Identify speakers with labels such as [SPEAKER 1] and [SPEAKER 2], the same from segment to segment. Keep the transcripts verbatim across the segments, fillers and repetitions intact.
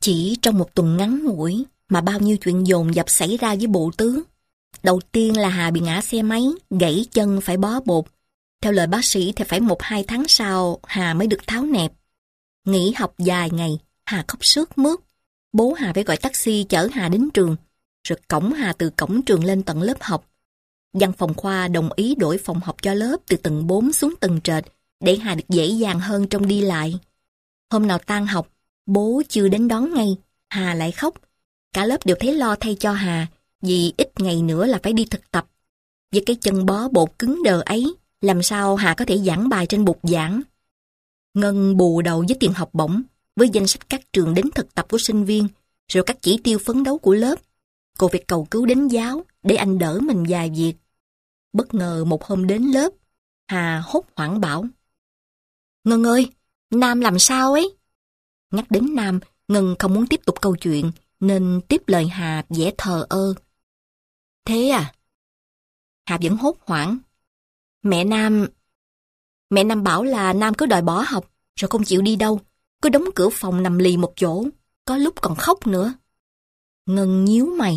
[SPEAKER 1] Chỉ trong một tuần ngắn ngủi mà bao nhiêu chuyện dồn dập xảy ra với bộ tướng. Đầu tiên là Hà bị ngã xe máy, gãy chân phải bó bột. Theo lời bác sĩ thì phải một hai tháng sau Hà mới được tháo nẹp. Nghỉ học dài ngày, Hà khóc sướt mướt. Bố Hà phải gọi taxi chở Hà đến trường, rồi cõng Hà từ cổng trường lên tận lớp học. Văn phòng khoa đồng ý đổi phòng học cho lớp từ tầng bốn xuống tầng trệt để Hà được dễ dàng hơn trong đi lại. Hôm nào tan học, bố chưa đến đón ngay, Hà lại khóc. Cả lớp đều thấy lo thay cho Hà, vì ít ngày nữa là phải đi thực tập. Với cái chân bó bột cứng đờ ấy, làm sao Hà có thể giảng bài trên bục giảng. Ngân bù đầu với tiền học bổng, với danh sách các trường đến thực tập của sinh viên, rồi các chỉ tiêu phấn đấu của lớp. Cô phải cầu cứu đến giáo để anh đỡ mình vài việc. Bất ngờ một hôm đến lớp, Hà hốt hoảng bảo: "Ngân ơi, Nam làm sao ấy?" Nhắc đến Nam, Ngân không muốn tiếp tục câu chuyện, nên tiếp lời Hà vẻ thờ ơ. "Thế à?" Hà vẫn hốt hoảng. Mẹ Nam... Mẹ Nam bảo là Nam cứ đòi bỏ học, rồi không chịu đi đâu, cứ đóng cửa phòng nằm lì một chỗ, có lúc còn khóc nữa. Ngân nhíu mày.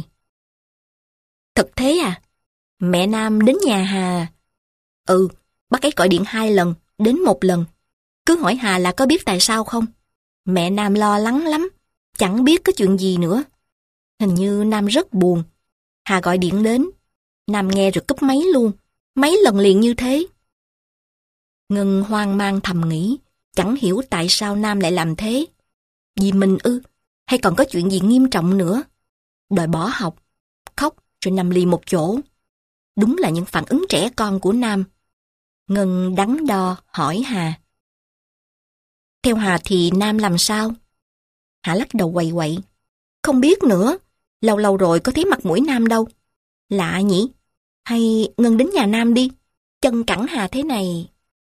[SPEAKER 1] "Thật thế à? Mẹ Nam đến nhà Hà?" "Ừ, bác ấy gọi điện hai lần, đến một lần. Cứ hỏi Hà là có biết tại sao không. Mẹ Nam lo lắng lắm, chẳng biết có chuyện gì nữa. Hình như Nam rất buồn. Hà gọi điện đến, Nam nghe rồi cúp máy luôn, mấy lần liền như thế." Ngân hoang mang thầm nghĩ, chẳng hiểu tại sao Nam lại làm thế. Vì mình ư, hay còn có chuyện gì nghiêm trọng nữa? Đòi bỏ học, khóc rồi nằm lì một chỗ. Đúng là những phản ứng trẻ con của Nam. Ngân đắn đo hỏi Hà: "Theo Hà thì Nam làm sao?" Hà lắc đầu quậy quậy: "Không biết nữa, lâu lâu rồi có thấy mặt mũi Nam đâu. Lạ nhỉ? Hay Ngân đến nhà Nam đi, chân cẳng Hà thế này."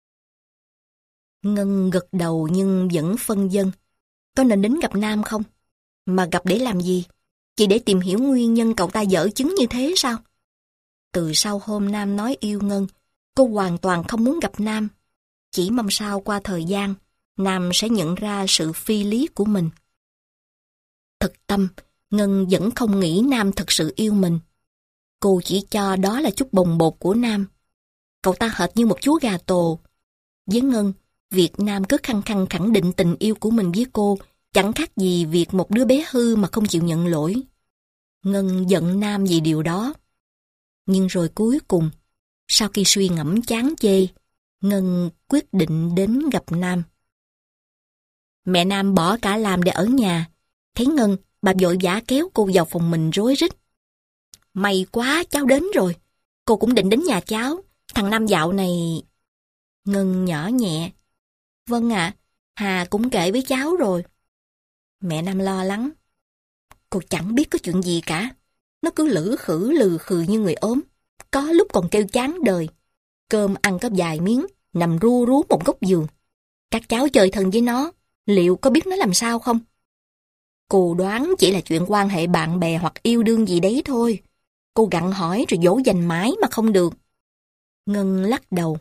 [SPEAKER 1] Ngân gật đầu nhưng vẫn phân vân. Có nên đến gặp Nam không? Mà gặp để làm gì? Chỉ để tìm hiểu nguyên nhân cậu ta dở chứng như thế sao? Từ sau hôm Nam nói yêu Ngân, cô hoàn toàn không muốn gặp Nam. Chỉ mong sao qua thời gian, Nam sẽ nhận ra sự phi lý của mình. Thực tâm, Ngân vẫn không nghĩ Nam thực sự yêu mình. Cô chỉ cho đó là chút bồng bột của Nam. Cậu ta hệt như một chú gà tổ. Với Ngân, việc Nam cứ khăng khăng khẳng định tình yêu của mình với cô chẳng khác gì việc một đứa bé hư mà không chịu nhận lỗi. Ngân giận Nam vì điều đó. Nhưng rồi cuối cùng, sau khi suy ngẫm chán chê, Ngân quyết định đến gặp Nam. Mẹ Nam bỏ cả làm để ở nhà. Thấy Ngân, bà vội vã kéo cô vào phòng mình rối rít. "May quá, cháu đến rồi. Cô cũng định đến nhà cháu. Thằng Nam dạo này..." Ngân nhỏ nhẹ: "Vâng ạ, Hà cũng kể với cháu rồi." Mẹ Nam lo lắng: "Cô chẳng biết có chuyện gì cả. Nó cứ lử khử lừ khừ như người ốm. Có lúc còn kêu chán đời. Cơm ăn có vài miếng, nằm ru rú một góc giường. Các cháu chơi thân với nó, liệu có biết nó làm sao không? Cô đoán chỉ là chuyện quan hệ bạn bè hoặc yêu đương gì đấy thôi. Cô gặng hỏi rồi dỗ dành mãi mà không được." Ngân lắc đầu: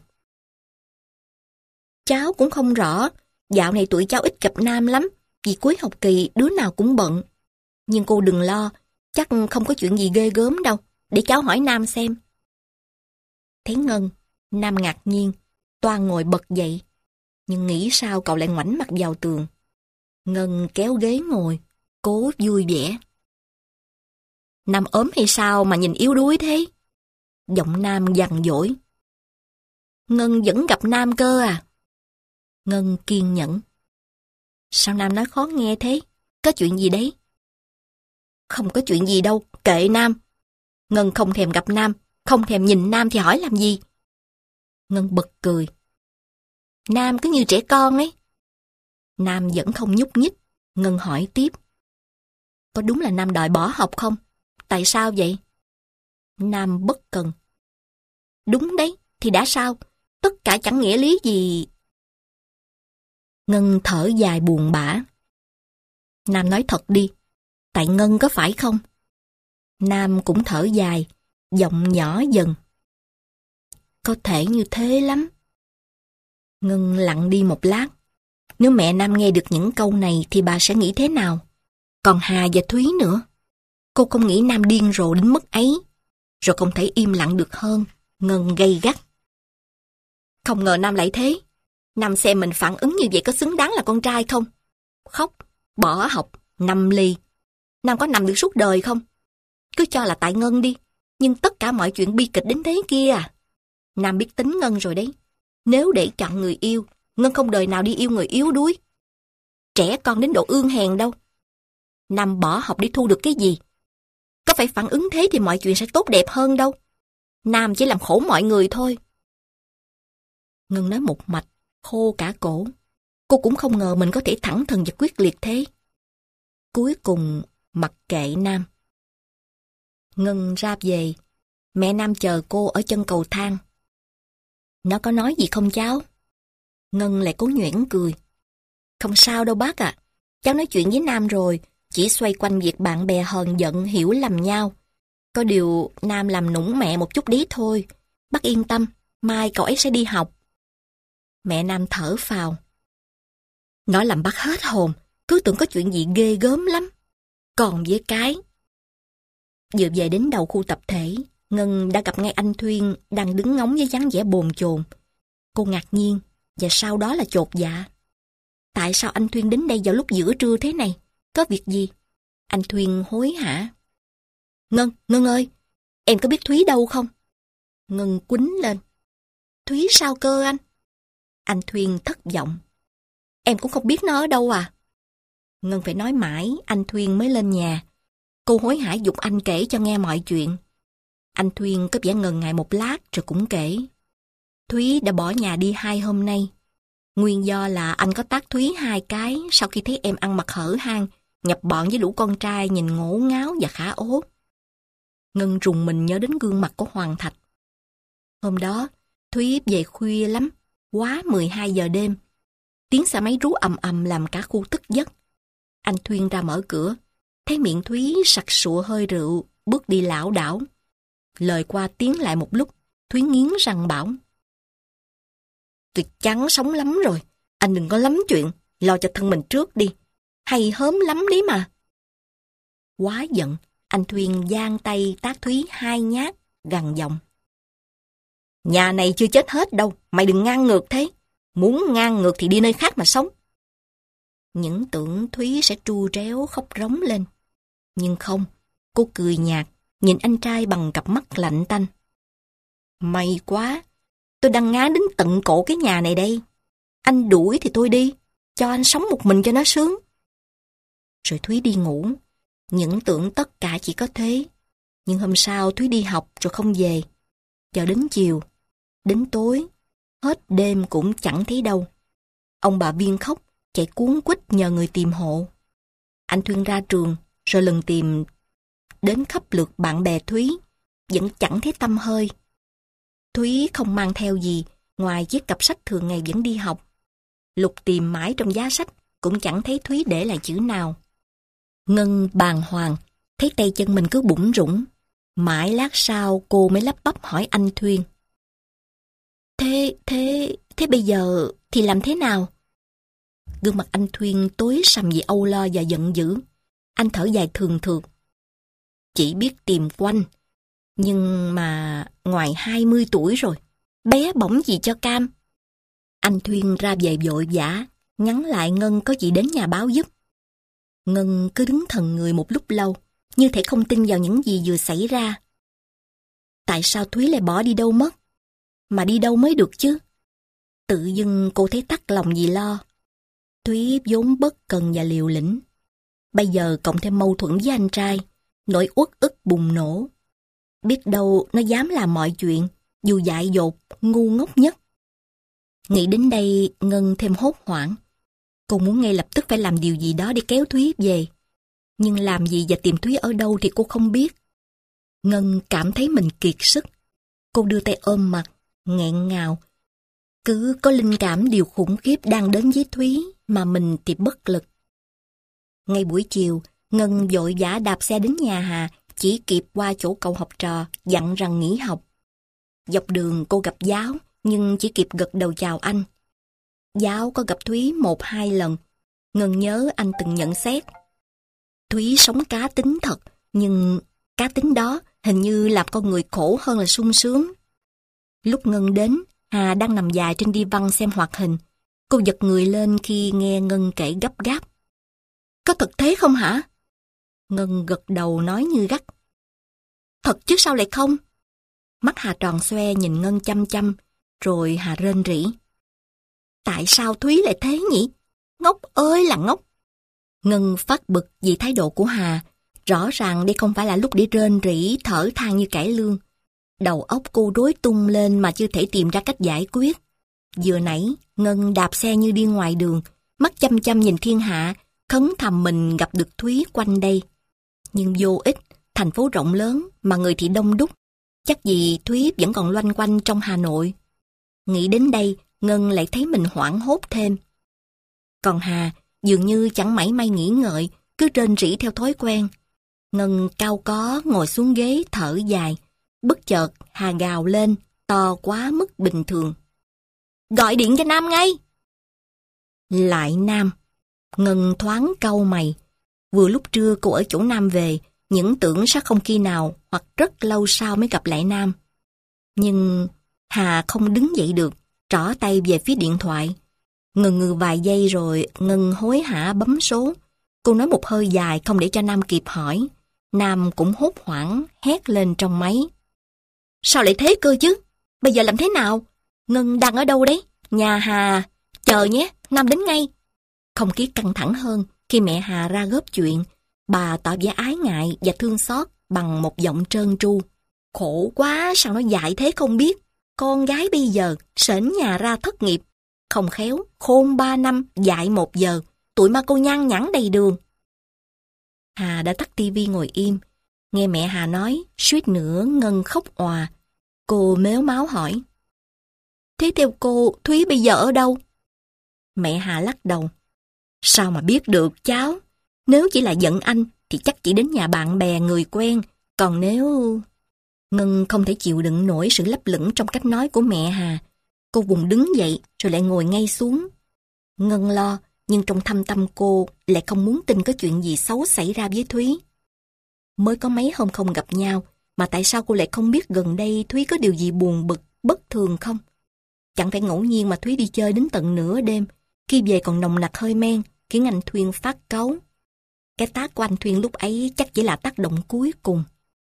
[SPEAKER 1] "Cháu cũng không rõ. Dạo này tụi cháu ít gặp Nam lắm, vì cuối học kỳ đứa nào cũng bận. Nhưng cô đừng lo, chắc không có chuyện gì ghê gớm đâu. Để cháu hỏi Nam xem." Thấy Ngân, Nam ngạc nhiên, toan ngồi bật dậy. Nhưng nghĩ sao cậu lại ngoảnh mặt vào tường. Ngân kéo ghế ngồi, cố vui vẻ. "Nam ốm hay sao mà nhìn yếu đuối thế?" Giọng Nam dằn dỗi. "Ngân vẫn gặp Nam cơ à?" Ngân kiên nhẫn: "Sao Nam nói khó nghe thế? Có chuyện gì đấy?" "Không có chuyện gì đâu, kệ Nam. Ngân không thèm gặp Nam, không thèm nhìn Nam thì hỏi làm gì?" Ngân bật cười. "Nam cứ như trẻ con ấy." Nam vẫn không nhúc nhích. Ngân hỏi tiếp: "Có đúng là Nam đòi bỏ học không? Tại sao vậy?" Nam bất cần: "Đúng đấy, thì đã sao? Tất cả chẳng nghĩa lý gì." Ngân thở dài buồn bã. "Nam nói thật đi, tại Ngân có phải không?" Nam cũng thở dài, giọng nhỏ dần: "Có thể như thế lắm." Ngân lặng đi một lát. Nếu mẹ Nam nghe được những câu này thì bà sẽ nghĩ thế nào? Còn Hà và Thúy nữa. Cô không nghĩ Nam điên rồ đến mức ấy. Rồi không thể im lặng được hơn. Ngân gay gắt. Không ngờ Nam lại thế. Nam xem mình phản ứng như vậy có xứng đáng là con trai không? Khóc, bỏ học, nằm lì. Nam có nằm được suốt đời không? Cứ cho là tại Ngân đi. Nhưng tất cả mọi chuyện bi kịch đến thế kia à? Nam biết tính Ngân rồi đấy. Nếu để chọn người yêu, Ngân không đời nào đi yêu người yếu đuối. Trẻ con đến độ ương hèn đâu. Nam bỏ học để thu được cái gì? Có phải phản ứng thế thì mọi chuyện sẽ tốt đẹp hơn đâu. Nam chỉ làm khổ mọi người thôi. Ngân nói một mạch, khô cả cổ. Cô cũng không ngờ mình có thể thẳng thừng và quyết liệt thế. Cuối cùng, mặc kệ Nam. Ngân ra về. Mẹ Nam chờ cô ở chân cầu thang. Nó có nói gì không cháu? Ngân lại cố nhuyễn cười. Không sao đâu bác ạ. À. Cháu nói chuyện với Nam rồi. Chỉ xoay quanh việc bạn bè hờn giận hiểu lầm nhau. Có điều Nam làm nũng mẹ một chút đấy thôi. Bác yên tâm. Mai cậu ấy sẽ đi học. Mẹ Nam thở phào. Nó làm bác hết hồn. Cứ tưởng có chuyện gì ghê gớm lắm. Còn với cái. Vừa về đến đầu khu tập thể, Ngân đã gặp ngay anh Thuyên đang đứng ngóng với dáng vẻ bồn chồn. Cô ngạc nhiên và sau đó là chột dạ. Tại sao anh Thuyên đến đây vào lúc giữa trưa thế này? Có việc gì? Anh Thuyên hối hả. Ngân, Ngân ơi, em có biết Thúy đâu không? Ngân quýnh lên. Thúy sao cơ anh? Anh Thuyên thất vọng. Em cũng không biết nó ở đâu à? Ngân phải nói mãi, anh Thuyên mới lên nhà. Cô hối hả giục anh kể cho nghe mọi chuyện. Anh Thuyên có vẻ ngần ngại một lát rồi cũng kể. Thúy đã bỏ nhà đi hai hôm nay. Nguyên do là anh có tát Thúy hai cái sau khi thấy em ăn mặc hở hang, nhập bọn với lũ con trai nhìn ngổ ngáo và khả ố. Ngân rùng mình nhớ đến gương mặt của Hoàng Thạch. Hôm đó, Thúy về khuya lắm, quá mười hai giờ đêm. Tiếng xe máy rú ầm ầm làm cả khu thức giấc. Anh Thuyên ra mở cửa, thấy miệng Thúy sặc sụa hơi rượu, bước đi lảo đảo. Lời qua tiếng lại một lúc, Thúy nghiến răng bảo. Tôi chán sống lắm rồi, anh đừng có lắm chuyện, lo cho thân mình trước đi. Hay hớm lắm đấy mà. Quá giận, anh Thuyên giang tay tát Thúy hai nhát, gằn giọng. Nhà này chưa chết hết đâu, mày đừng ngang ngược thế. Muốn ngang ngược thì đi nơi khác mà sống. Những tưởng Thúy sẽ tru réo khóc rống lên. Nhưng không, cô cười nhạt, nhìn anh trai bằng cặp mắt lạnh tanh. May quá, tôi đang ngán đến tận cổ cái nhà này đây. Anh đuổi thì tôi đi, cho anh sống một mình cho nó sướng. Rồi Thúy đi ngủ, những tưởng tất cả chỉ có thế. Nhưng hôm sau Thúy đi học rồi không về. Cho đến chiều, đến tối, hết đêm cũng chẳng thấy đâu. Ông bà Viên khóc, chạy cuống quýt nhờ người tìm hộ. Anh Thuyên ra trường, rồi lần tìm đến khắp lượt bạn bè Thúy, vẫn chẳng thấy tăm hơi. Thúy không mang theo gì, ngoài chiếc cặp sách thường ngày vẫn đi học. Lục tìm mãi trong giá sách, cũng chẳng thấy Thúy để lại chữ nào. Ngân bàng hoàng, thấy tay chân mình cứ bủn rủn. Mãi lát sau cô mới lắp bắp hỏi anh Thuyên. Thế, thế, thế bây giờ thì làm thế nào? Gương mặt anh Thuyên tối sầm vì âu lo và giận dữ. Anh thở dài thường thượt. Chỉ biết tìm quanh. Nhưng mà ngoài hai mươi tuổi rồi, bé bỏng gì cho cam. Anh Thuyên ra về vội vã, nhắn lại Ngân có gì đến nhà báo giúp. Ngân cứ đứng thần người một lúc lâu, như thể không tin vào những gì vừa xảy ra. Tại sao Thúy lại bỏ đi đâu mất? Mà đi đâu mới được chứ? Tự dưng cô thấy tắc lòng vì lo. Thúy vốn bất cần và liều lĩnh. Bây giờ cộng thêm mâu thuẫn với anh trai, nỗi uất ức bùng nổ. Biết đâu nó dám làm mọi chuyện, dù dại dột, ngu ngốc nhất. Nghĩ đến đây, Ngân thêm hốt hoảng. Cô muốn ngay lập tức phải làm điều gì đó để kéo Thúy về. Nhưng làm gì và tìm Thúy ở đâu thì cô không biết. Ngân cảm thấy mình kiệt sức. Cô đưa tay ôm mặt, nghẹn ngào. Cứ có linh cảm điều khủng khiếp đang đến với Thúy mà mình thì bất lực. Ngay buổi chiều, Ngân vội vã đạp xe đến nhà Hà, chỉ kịp qua chỗ cậu học trò dặn rằng nghỉ học. Dọc đường cô gặp Giáo, nhưng chỉ kịp gật đầu chào anh. Giáo có gặp Thúy một hai lần. Ngân nhớ anh từng nhận xét. Thúy sống cá tính thật, nhưng cá tính đó hình như làm con người khổ hơn là sung sướng. Lúc Ngân đến, Hà đang nằm dài trên đi văn xem hoạt hình. Cô giật người lên khi nghe Ngân kể gấp gáp. Có thật thế không hả? Ngân gật đầu nói như gắt. Thật chứ sao lại không? Mắt Hà tròn xoe nhìn Ngân chăm chăm, rồi Hà rên rỉ. Tại sao Thúy lại thế nhỉ? Ngốc ơi là ngốc. Ngân phát bực vì thái độ của Hà. Rõ ràng đây không phải là lúc để rên rỉ, thở than như cải lương. Đầu óc cô rối tung lên mà chưa thể tìm ra cách giải quyết. Vừa nãy, Ngân đạp xe như đi ngoài đường, mắt chăm chăm nhìn thiên hạ, khấn thầm mình gặp được Thúy quanh đây. Nhưng vô ích, thành phố rộng lớn mà người thì đông đúc. Chắc gì Thúy vẫn còn loanh quanh trong Hà Nội. Nghĩ đến đây, Ngân lại thấy mình hoảng hốt thêm. Còn Hà dường như chẳng mảy may nghĩ ngợi, cứ rên rỉ theo thói quen. Ngân cau có ngồi xuống ghế thở dài. Bất chợt Hà gào lên, to quá mức bình thường. Gọi điện cho Nam ngay! Lại Nam. Ngân thoáng cau mày. Vừa lúc trưa cô ở chỗ Nam về, những tưởng sẽ không khi nào hoặc rất lâu sau mới gặp lại Nam. Nhưng Hà không đứng dậy được, trỏ tay về phía điện thoại. Ngừng ngừ vài giây rồi Ngân hối hả bấm số. Cô nói một hơi dài không để cho Nam kịp hỏi. Nam cũng hốt hoảng hét lên trong máy. Sao lại thế cơ chứ? Bây giờ làm thế nào? Ngân đang ở đâu đấy? Nhà Hà. Chờ nhé, Nam đến ngay. Không khí căng thẳng hơn khi mẹ Hà ra góp chuyện. Bà tỏ vẻ ái ngại và thương xót bằng một giọng trơn tru. Khổ quá, sao nó dại thế không biết. Con gái bây giờ sển nhà ra thất nghiệp. Không khéo, khôn ba năm, dại một giờ. Tụi ma cô nhăn nhẵn đầy đường. Hà đã tắt tivi ngồi im. Nghe mẹ Hà nói, suýt nữa Ngân khóc òa. Cô mếu máo hỏi. Thế theo cô, Thúy bây giờ ở đâu? Mẹ Hà lắc đầu. Sao mà biết được cháu? Nếu chỉ là giận anh thì chắc chỉ đến nhà bạn bè người quen. Còn nếu... Ngân không thể chịu đựng nổi sự lấp lửng trong cách nói của mẹ Hà. Cô vùng đứng dậy rồi lại ngồi ngay xuống. Ngân lo, nhưng trong thâm tâm cô lại không muốn tin có chuyện gì xấu xảy ra với Thúy. Mới có mấy hôm không gặp nhau, mà tại sao cô lại không biết gần đây Thúy có điều gì buồn bực, bất thường không? Chẳng phải ngẫu nhiên mà Thúy đi chơi đến tận nửa đêm, khi về còn nồng nặc hơi men, khiến anh Thuyên phát cáu. Cái tát của anh Thuyên lúc ấy chắc chỉ là tác động cuối cùng.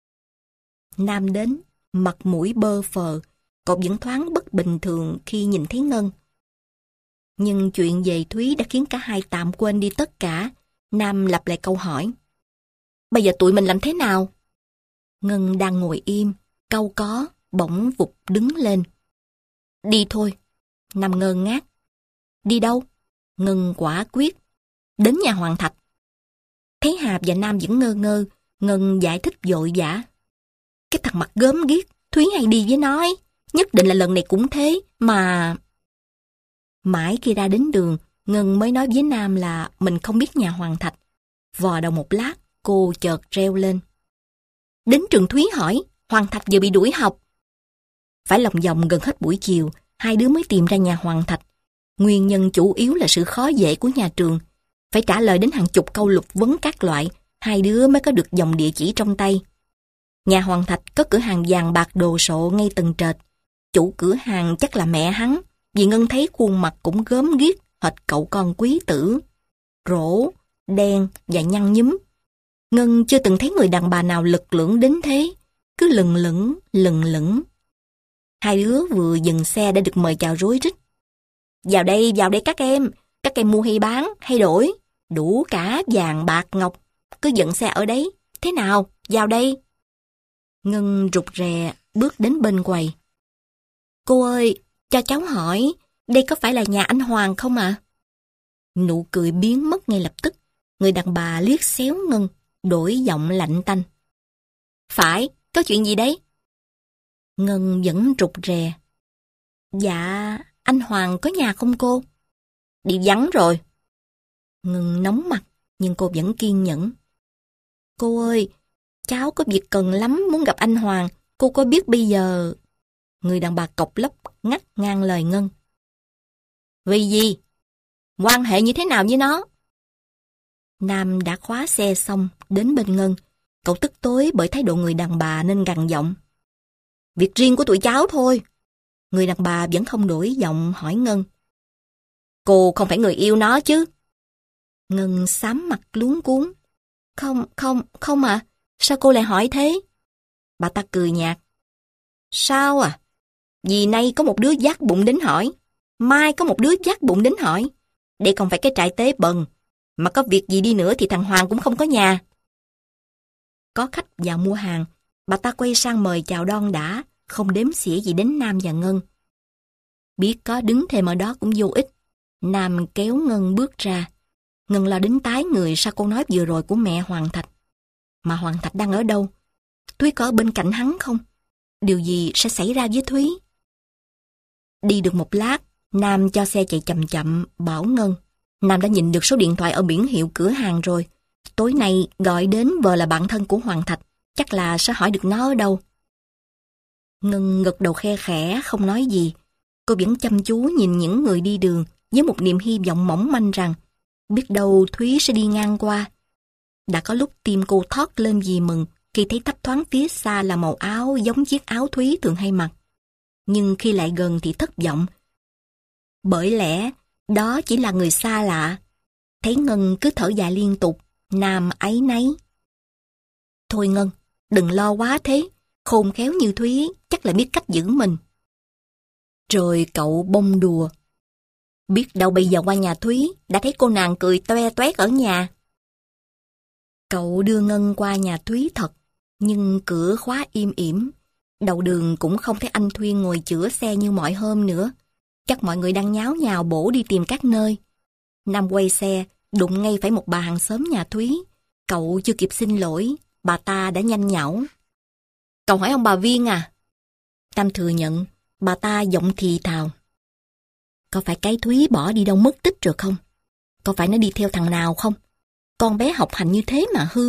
[SPEAKER 1] Nam đến, mặt mũi bơ phờ, cậu vẫn thoáng bất bình thường khi nhìn thấy Ngân. Nhưng chuyện về Thúy đã khiến cả hai tạm quên đi tất cả. Nam lặp lại câu hỏi. Bây giờ tụi mình làm thế nào? Ngân đang ngồi im, cau có, bỗng vụt đứng lên. Đi thôi. Nam ngơ ngác. Đi đâu? Ngân quả quyết. Đến nhà Hoàng Thạch. Thấy Hà và Nam vẫn ngơ ngơ, Ngân giải thích vội vã. Cái thằng mặt gớm ghiếc, Thúy hay đi với nó ấy. Nhất định là lần này cũng thế, mà... Mãi khi ra đến đường, Ngân mới nói với Nam là mình không biết nhà Hoàng Thạch. Vò đầu một lát, cô chợt reo lên. Đến trường Thúy hỏi, Hoàng Thạch vừa bị đuổi học. Phải lòng vòng gần hết buổi chiều, hai đứa mới tìm ra nhà Hoàng Thạch. Nguyên nhân chủ yếu là sự khó dễ của nhà trường. Phải trả lời đến hàng chục câu lục vấn các loại, hai đứa mới có được dòng địa chỉ trong tay. Nhà Hoàng Thạch có cửa hàng vàng bạc đồ sộ ngay tầng trệt. Chủ cửa hàng chắc là mẹ hắn, vì Ngân thấy khuôn mặt cũng gớm ghiếc hệt cậu con quý tử. Rỗ, đen và nhăn nhúm. Ngân chưa từng thấy người đàn bà nào lực lưỡng đến thế, cứ lừng lững, lừng lững. Hai đứa vừa dừng xe đã được mời chào rối rít. Vào đây, vào đây các em, các em mua hay bán, hay đổi, đủ cả vàng bạc ngọc, cứ dựng xe ở đấy, thế nào, vào đây. Ngân rụt rè bước đến bên quầy. Cô ơi, cho cháu hỏi, đây có phải là nhà anh Hoàng không ạ? À? Nụ cười biến mất ngay lập tức, người đàn bà liếc xéo Ngân, đổi giọng lạnh tanh. Phải, có chuyện gì đấy? Ngân vẫn rụt rè. Dạ, anh Hoàng có nhà không cô? Đi vắng rồi. Ngân nóng mặt, nhưng cô vẫn kiên nhẫn. Cô ơi, cháu có việc cần lắm muốn gặp anh Hoàng, cô có biết bây giờ... Người đàn bà cộc lốc ngắt ngang lời Ngân. Vì gì? Quan hệ như thế nào với nó? Nam đã khóa xe xong, đến bên Ngân. Cậu tức tối bởi thái độ người đàn bà nên gằn giọng. Việc riêng của tụi cháu thôi. Người đàn bà vẫn không đổi giọng hỏi Ngân. Cô không phải người yêu nó chứ? Ngân xám mặt luống cuống. Không, không, không ạ. À. Sao cô lại hỏi thế? Bà ta cười nhạt. Sao à? Vì nay có một đứa dắt bụng đến hỏi. Mai có một đứa dắt bụng đến hỏi. Đây không phải cái trại tế bần. Mà có việc gì đi nữa thì thằng Hoàng cũng không có nhà. Có khách vào mua hàng. Bà ta quay sang mời chào đon đã. Không đếm xỉa gì đến Nam và Ngân. Biết có đứng thêm ở đó cũng vô ích. Nam kéo Ngân bước ra. Ngân lo đến tái người sau câu nói vừa rồi của mẹ Hoàng Thạch. Mà Hoàng Thạch đang ở đâu? Thúy có ở bên cạnh hắn không? Điều gì sẽ xảy ra với Thúy? Đi được một lát, Nam cho xe chạy chậm chậm, bảo Ngân. Nam đã nhìn được số điện thoại ở biển hiệu cửa hàng rồi. Tối nay gọi đến vợ là bạn thân của Hoàng Thạch. Chắc là sẽ hỏi được nó ở đâu. Ngân gật đầu khe khẽ, không nói gì. Cô vẫn chăm chú nhìn những người đi đường với một niềm hy vọng mỏng manh rằng biết đâu Thúy sẽ đi ngang qua. Đã có lúc tim cô thót lên vì mừng khi thấy thấp thoáng phía xa là màu áo giống chiếc áo Thúy thường hay mặc. Nhưng khi lại gần thì thất vọng. Bởi lẽ đó chỉ là người xa lạ. Thấy Ngân cứ thở dài liên tục, Nam áy náy. Thôi Ngân, đừng lo quá thế. Khôn khéo như Thúy chắc là biết cách giữ mình. Rồi cậu bông đùa. Biết đâu bây giờ qua nhà Thúy đã thấy cô nàng cười toe toét ở nhà. Cậu đưa Ngân qua nhà Thúy thật, nhưng cửa khóa im ỉm. Đầu đường cũng không thấy anh Thuyên ngồi chữa xe như mọi hôm nữa. Chắc mọi người đang nháo nhào bổ đi tìm các nơi. Nam quay xe, đụng ngay phải một bà hàng xóm nhà Thúy. Cậu chưa kịp xin lỗi, bà ta đã nhanh nhảu. Cậu hỏi ông bà Viên à? Nam thừa nhận, bà ta giọng thì thào. Có phải cái Thúy bỏ đi đâu mất tích rồi không? Có phải nó đi theo thằng nào không? Con bé học hành như thế mà hư.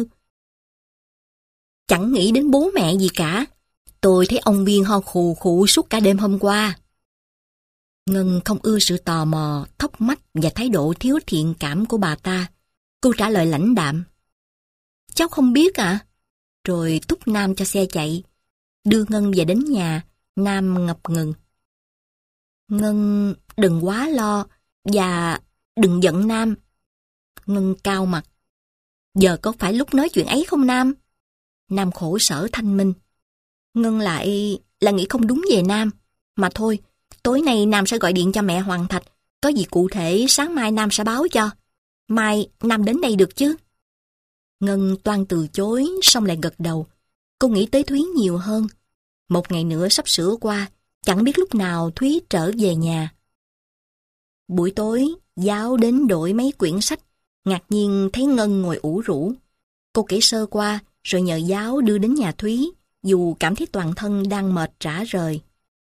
[SPEAKER 1] Chẳng nghĩ đến bố mẹ gì cả. Tôi thấy ông Viên ho khù khụ suốt cả đêm hôm qua. Ngân không ưa sự tò mò, thốc mách và thái độ thiếu thiện cảm của bà ta. Cô trả lời lãnh đạm. Cháu không biết à? Rồi thúc Nam cho xe chạy. Đưa Ngân về đến nhà, Nam ngập ngừng. Ngân đừng quá lo và đừng giận Nam. Ngân cao mặt. Giờ có phải lúc nói chuyện ấy không Nam? Nam khổ sở thanh minh. Ngân lại là nghĩ không đúng về Nam. Mà thôi, tối nay Nam sẽ gọi điện cho mẹ Hoàng Thạch. Có gì cụ thể sáng mai Nam sẽ báo cho. Mai Nam đến đây được chứ? Ngân toan từ chối, xong lại gật đầu. Cô nghĩ tới Thúy nhiều hơn. Một ngày nữa sắp sửa qua, chẳng biết lúc nào Thúy trở về nhà. Buổi tối, Giáo đến đổi mấy quyển sách, ngạc nhiên thấy Ngân ngồi ủ rũ. Cô kể sơ qua, rồi nhờ Giáo đưa đến nhà Thúy, dù cảm thấy toàn thân đang mệt rã rời.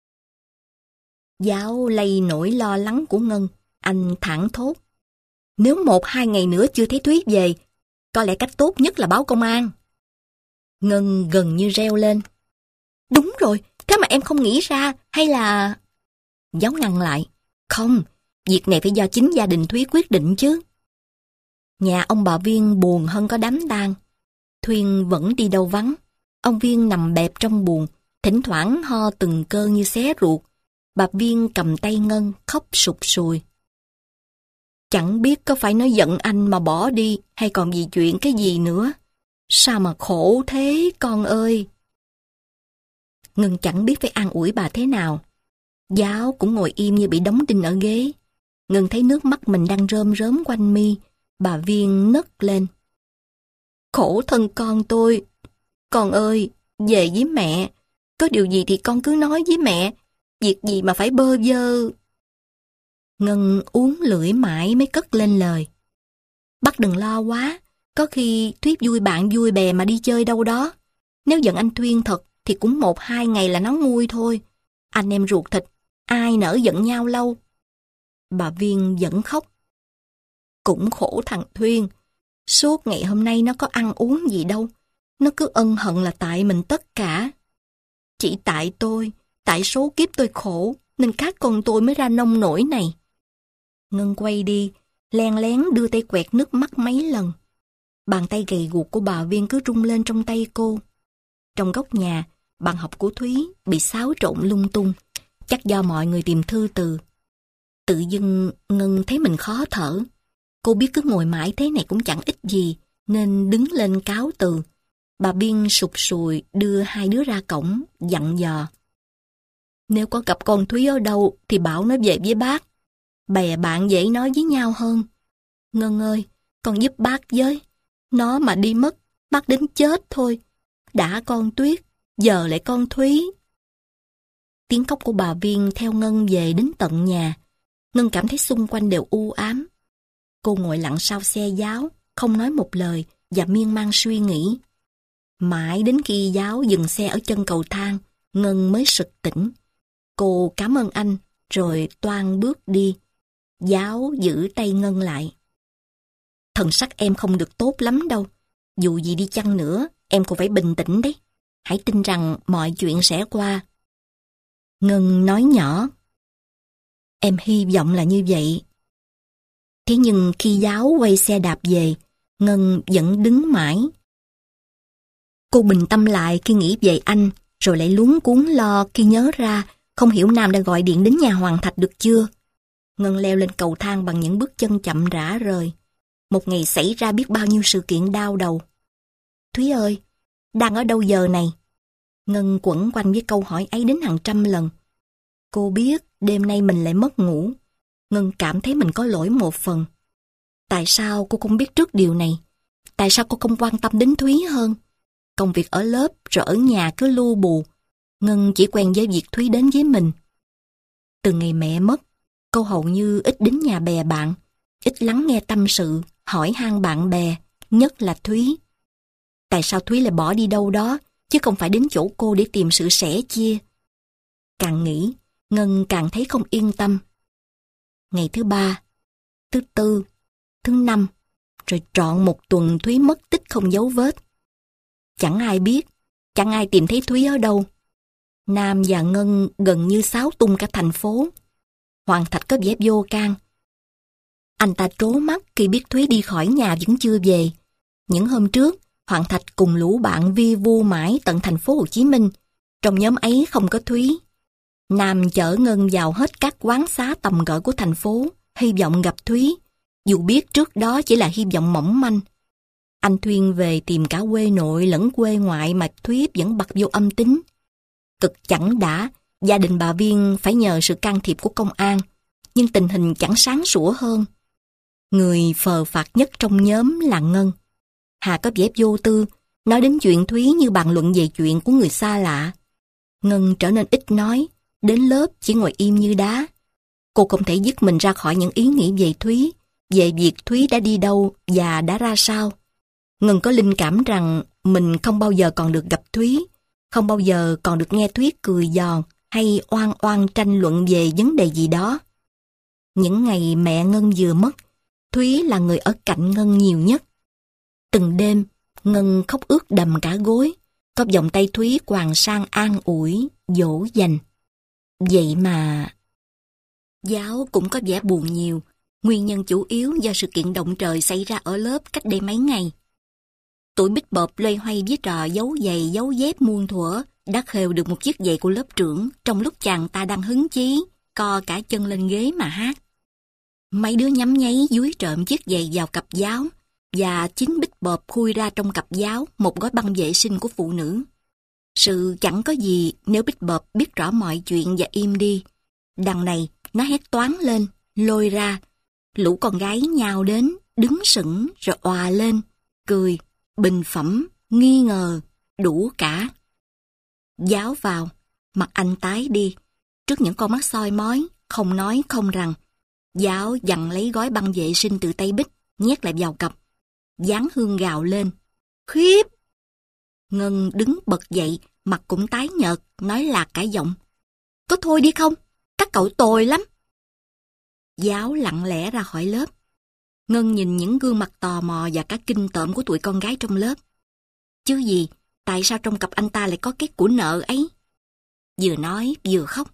[SPEAKER 1] Giáo lay nỗi lo lắng của Ngân, anh thảng thốt. Nếu một hai ngày nữa chưa thấy Thúy về, có lẽ cách tốt nhất là báo công an. Ngân gần như reo lên. Đúng rồi, thế mà em không nghĩ ra, hay là... Giáo ngăn lại. Không, việc này phải do chính gia đình Thúy quyết định chứ. Nhà ông bà Viên buồn hơn có đám tang. Thuyên vẫn đi đâu vắng. Ông Viên nằm bẹp trong buồng, thỉnh thoảng ho từng cơn như xé ruột. Bà Viên cầm tay Ngân khóc sụt sùi. Chẳng biết có phải nó giận anh mà bỏ đi hay còn vì chuyện cái gì nữa. Sao mà khổ thế con ơi. Ngân chẳng biết phải an ủi bà thế nào. Giáo cũng ngồi im như bị đóng đinh ở ghế. Ngân thấy nước mắt mình đang rơm rớm quanh mi. Bà Viên nấc lên. Khổ thân con tôi. Con ơi, về với mẹ. Có điều gì thì con cứ nói với mẹ. Việc gì mà phải bơ vơ. Ngân uống lưỡi mãi mới cất lên lời. Bác đừng lo quá. Có khi Thúy vui bạn vui bè mà đi chơi đâu đó. Nếu giận anh Thuyên thật thì cũng một hai ngày là nó nguôi thôi. Anh em ruột thịt, ai nỡ giận nhau lâu. Bà Viên vẫn khóc. Cũng khổ thằng Thuyên. Suốt ngày hôm nay nó có ăn uống gì đâu. Nó cứ ân hận là tại mình tất cả. Chỉ tại tôi, tại số kiếp tôi khổ, nên các con tôi mới ra nông nổi này. Ngân quay đi, len lén đưa tay quẹt nước mắt mấy lần. Bàn tay gầy guộc của bà Viên cứ rung lên trong tay cô. Trong góc nhà, bàn học của Thúy bị xáo trộn lung tung, chắc do mọi người tìm thư từ. Tự dưng Ngân thấy mình khó thở. Cô biết cứ ngồi mãi thế này cũng chẳng ích gì, nên đứng lên cáo từ. Bà Biên sụt sùi đưa hai đứa ra cổng, dặn dò. Nếu có gặp con Thúy ở đâu thì bảo nó về với bác. Bè bạn dễ nói với nhau hơn. Ngân ơi, con giúp bác với. Nó mà đi mất, bác đến chết thôi. Đã con Tuyết, giờ lại con Thúy. Tiếng khóc của bà Viên theo Ngân về đến tận nhà. Ngân cảm thấy xung quanh đều u ám. Cô ngồi lặng sau xe Giáo, không nói một lời và miên man suy nghĩ. Mãi đến khi Giáo dừng xe ở chân cầu thang, Ngân mới sực tỉnh. Cô cảm ơn anh, rồi toan bước đi. Giáo giữ tay Ngân lại. Thần sắc em không được tốt lắm đâu. Dù gì đi chăng nữa, em cũng phải bình tĩnh đấy. Hãy tin rằng mọi chuyện sẽ qua. Ngân nói nhỏ. Em hy vọng là như vậy. Thế nhưng khi Giáo quay xe đạp về, Ngân vẫn đứng mãi. Cô bình tâm lại khi nghĩ về anh, rồi lại luống cuống lo khi nhớ ra không hiểu Nam đã gọi điện đến nhà Hoàng Thạch được chưa. Ngân leo lên cầu thang bằng những bước chân chậm rã rời. Một ngày xảy ra biết bao nhiêu sự kiện đau đầu. Thúy ơi, đang ở đâu giờ này? Ngân quẩn quanh với câu hỏi ấy đến hàng trăm lần. Cô biết đêm nay mình lại mất ngủ. Ngân cảm thấy mình có lỗi một phần. Tại sao cô không biết trước điều này? Tại sao cô không quan tâm đến Thúy hơn? Công việc ở lớp rồi ở nhà cứ lu bù. Ngân chỉ quen với việc Thúy đến với mình. Từ ngày mẹ mất, cô hầu như ít đến nhà bè bạn, ít lắng nghe tâm sự, hỏi han bạn bè, nhất là Thúy. Tại sao Thúy lại bỏ đi đâu đó, chứ không phải đến chỗ cô để tìm sự sẻ chia? Càng nghĩ, Ngân càng thấy không yên tâm. Ngày thứ ba, thứ tư, thứ năm, rồi trọn một tuần Thúy mất tích không dấu vết. Chẳng ai biết, chẳng ai tìm thấy Thúy ở đâu. Nam và Ngân gần như xáo tung cả thành phố. Hoàng Thạch có vẻ vô can. Anh ta trố mắt khi biết Thúy đi khỏi nhà vẫn chưa về. Những hôm trước, Hoàng Thạch cùng lũ bạn vi vu mãi tận thành phố Hồ Chí Minh. Trong nhóm ấy không có Thúy. Nam chở Ngân vào hết các quán xá tầm cỡ của thành phố, hy vọng gặp Thúy, dù biết trước đó chỉ là hy vọng mỏng manh. Anh Thuyên về tìm cả quê nội lẫn quê ngoại mà Thúy vẫn bật vô âm tính. Cực chẳng đã, gia đình bà Viên phải nhờ sự can thiệp của công an, nhưng tình hình chẳng sáng sủa hơn. Người phờ phạc nhất trong nhóm là Ngân. Hà có vẻ vô tư, nói đến chuyện Thúy như bàn luận về chuyện của người xa lạ. Ngân trở nên ít nói, đến lớp chỉ ngồi im như đá. Cô không thể dứt mình ra khỏi những ý nghĩ về Thúy, về việc Thúy đã đi đâu và đã ra sao. Ngân có linh cảm rằng mình không bao giờ còn được gặp Thúy, không bao giờ còn được nghe Thúy cười giòn hay oan oan tranh luận về vấn đề gì đó. Những ngày mẹ Ngân vừa mất, Thúy là người ở cạnh Ngân nhiều nhất. Từng đêm, Ngân khóc ướt đầm cả gối, có vòng tay Thúy quàng sang an ủi, dỗ dành. Vậy mà... Giáo cũng có vẻ buồn nhiều, nguyên nhân chủ yếu do sự kiện động trời xảy ra ở lớp cách đây mấy ngày. Tụi Bích Bợp loay hoay với trò giấu giày giấu dép muôn thuở, đã khều được một chiếc giày của lớp trưởng trong lúc chàng ta đang hứng chí, co cả chân lên ghế mà hát. Mấy đứa nhắm nháy dúi trộm chiếc giày vào cặp Giáo, và chính Bích Bợp khui ra trong cặp Giáo một gói băng vệ sinh của phụ nữ. Sự chẳng có gì nếu Bích Bợp biết rõ mọi chuyện và im đi. Đằng này, nó hét toáng lên, lôi ra. Lũ con gái nhào đến, đứng sững rồi òa lên, cười, bình phẩm, nghi ngờ, đủ cả. Giáo vào, mặt anh tái đi, trước những con mắt soi mói, không nói không rằng. Giáo dặn lấy gói băng vệ sinh từ tay Bích, nhét lại vào cặp. Giáng Hương gào lên, khiếp! Ngân đứng bật dậy, mặt cũng tái nhợt, nói lạc cả giọng. Có thôi đi không? Các cậu tồi lắm. Giáo lặng lẽ ra khỏi lớp. Ngân nhìn những gương mặt tò mò và cả kinh tởm của tụi con gái trong lớp. Chứ gì, tại sao trong cặp anh ta lại có cái của nợ ấy? Vừa nói vừa khóc.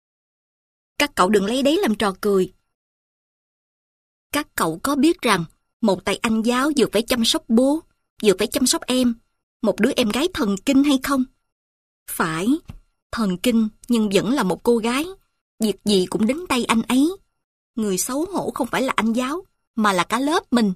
[SPEAKER 1] Các cậu đừng lấy đấy làm trò cười. Các cậu có biết rằng Một tay anh giáo vừa phải chăm sóc bố, vừa phải chăm sóc em, một đứa em gái thần kinh hay không? Phải, thần kinh nhưng vẫn là một cô gái, việc gì cũng đến tay anh ấy. Người xấu hổ không phải là anh giáo, mà là cả lớp mình.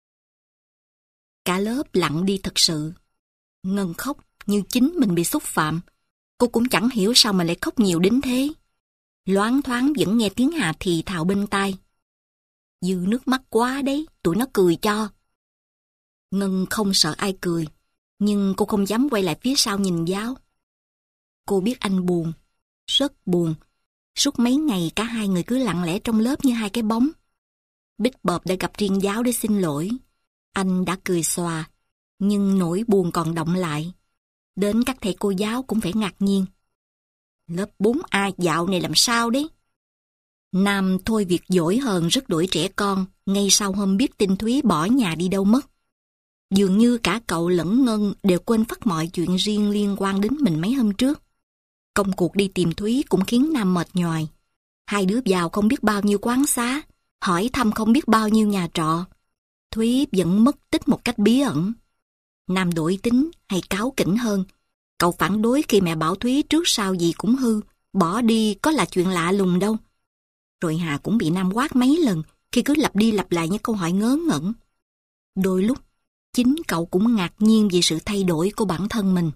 [SPEAKER 1] Cả lớp lặng đi thật sự. Ngân khóc như chính mình bị xúc phạm. Cô cũng chẳng hiểu sao mà lại khóc nhiều đến thế. Loáng thoáng vẫn nghe tiếng Hà thì thào bên tai. Dư nước mắt quá đấy, tụi nó cười cho. Ngân không sợ ai cười, nhưng cô không dám quay lại phía sau nhìn giáo. Cô biết anh buồn, rất buồn. Suốt mấy ngày cả hai người cứ lặng lẽ trong lớp như hai cái bóng. Bích Bợp đã gặp riêng giáo để xin lỗi. Anh đã cười xòa, nhưng nỗi buồn còn đọng lại. Đến các thầy cô giáo cũng phải ngạc nhiên. Lớp bốn A dạo này làm sao đấy? Nam thôi việc dỗi hờn rất đuổi trẻ con, ngay sau hôm biết tin Thúy bỏ nhà đi đâu mất. Dường như cả cậu lẫn Ngân đều quên phắt mọi chuyện riêng liên quan đến mình mấy hôm trước. Công cuộc đi tìm Thúy cũng khiến Nam mệt nhoài. Hai đứa vào không biết bao nhiêu quán xá, hỏi thăm không biết bao nhiêu nhà trọ. Thúy vẫn mất tích một cách bí ẩn. Nam đổi tính hay cáu kỉnh hơn. Cậu phản đối khi mẹ bảo Thúy trước sau gì cũng hư, bỏ đi có là chuyện lạ lùng đâu. Rồi Hà cũng bị Nam quát mấy lần khi cứ lặp đi lặp lại những câu hỏi ngớ ngẩn. Đôi lúc, chính cậu cũng ngạc nhiên về sự thay đổi của bản thân mình.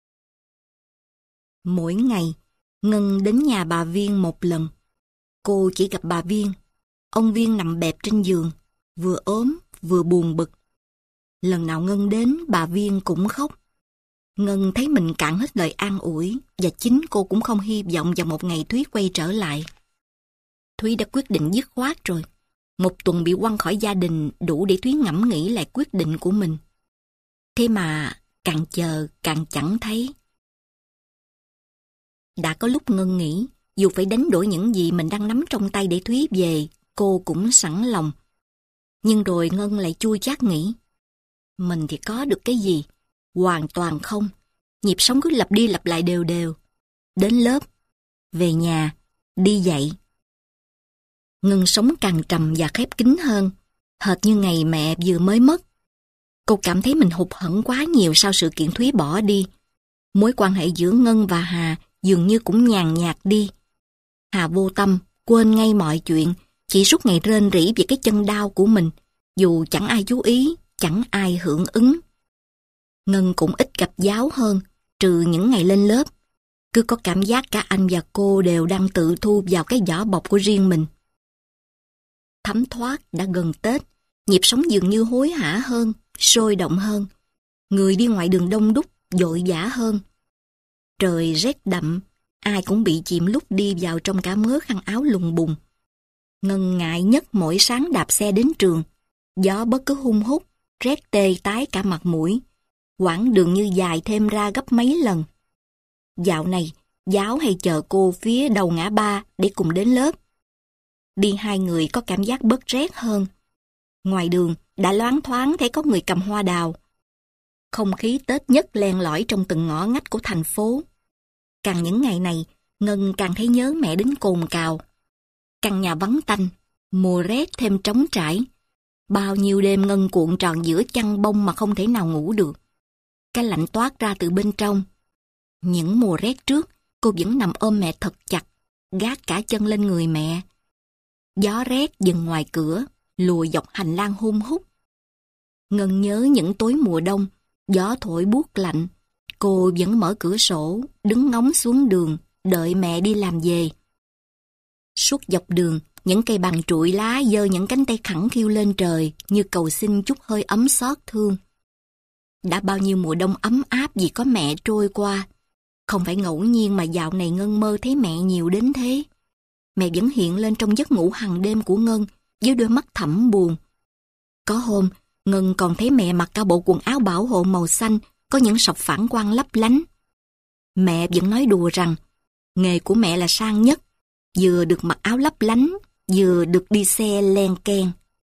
[SPEAKER 1] Mỗi ngày, Ngân đến nhà bà Viên một lần. Cô chỉ gặp bà Viên. Ông Viên nằm bẹp trên giường, vừa ốm vừa buồn bực. Lần nào Ngân đến, bà Viên cũng khóc. Ngân thấy mình cạn hết lời an ủi, và chính cô cũng không hy vọng vào một ngày Thúy quay trở lại. Thúy đã quyết định dứt khoát rồi. Một tuần bị quăng khỏi gia đình đủ để Thúy ngẫm nghĩ lại quyết định của mình. Thế mà càng chờ càng chẳng thấy. Đã có lúc Ngân nghĩ, dù phải đánh đổi những gì mình đang nắm trong tay để Thúy về, cô cũng sẵn lòng. Nhưng rồi Ngân lại chua chát nghĩ, mình thì có được cái gì? Hoàn toàn không. Nhịp sống cứ lặp đi lặp lại đều đều. Đến lớp, về nhà, đi dạy. Ngân sống càng trầm và khép kín hơn, hệt như ngày mẹ vừa mới mất. Cô cảm thấy mình hụt hẫng quá nhiều sau sự kiện Thúy bỏ đi. Mối quan hệ giữa Ngân và Hà dường như cũng nhàn nhạt đi. Hà vô tâm, quên ngay mọi chuyện, chỉ suốt ngày rên rỉ về cái chân đau của mình, dù chẳng ai chú ý, chẳng ai hưởng ứng. Ngân cũng ít gặp giáo hơn, trừ những ngày lên lớp. Cứ có cảm giác cả anh và cô đều đang tự thu vào cái vỏ bọc của riêng mình. Thấm thoát đã gần Tết, nhịp sống dường như hối hả hơn, sôi động hơn. Người đi ngoài đường đông đúc, vội vã hơn. Trời rét đậm, ai cũng bị chìm lúc đi vào trong cả mớ khăn áo lùng bùng. Ngân ngại nhất mỗi sáng đạp xe đến trường. Gió bất cứ hun hút, rét tê tái cả mặt mũi. Quãng đường như dài thêm ra gấp mấy lần. Dạo này, giáo hay chờ cô phía đầu ngã ba để cùng đến lớp. Đi hai người có cảm giác bớt rét hơn. Ngoài đường, đã loáng thoáng thấy có người cầm hoa đào. Không khí Tết nhất len lỏi trong từng ngõ ngách của thành phố. Càng những ngày này, Ngân càng thấy nhớ mẹ đến cồn cào. Căn nhà vắng tanh, mùa rét thêm trống trải. Bao nhiêu đêm Ngân cuộn tròn giữa chăn bông mà không thể nào ngủ được. Cái lạnh toát ra từ bên trong. Những mùa rét trước, cô vẫn nằm ôm mẹ thật chặt, gác cả chân lên người mẹ. Gió rét dừng ngoài cửa, lùa dọc hành lang hun hút. Ngân nhớ những tối mùa đông, gió thổi buốt lạnh. Cô vẫn mở cửa sổ, đứng ngóng xuống đường, đợi mẹ đi làm về. Suốt dọc đường, những cây bằng trụi lá giơ những cánh tay khẳng khiu lên trời như cầu xin chút hơi ấm xót thương. Đã bao nhiêu mùa đông ấm áp vì có mẹ trôi qua. Không phải ngẫu nhiên mà dạo này Ngân mơ thấy mẹ nhiều đến thế. Mẹ vẫn hiện lên trong giấc ngủ hằng đêm của Ngân với đôi mắt thẳm buồn. Có hôm, Ngân còn thấy mẹ mặc cả bộ quần áo bảo hộ màu xanh có những sọc phản quang lấp lánh. Mẹ vẫn nói đùa rằng nghề của mẹ là sang nhất, vừa được mặc áo lấp lánh, vừa được đi xe len keng.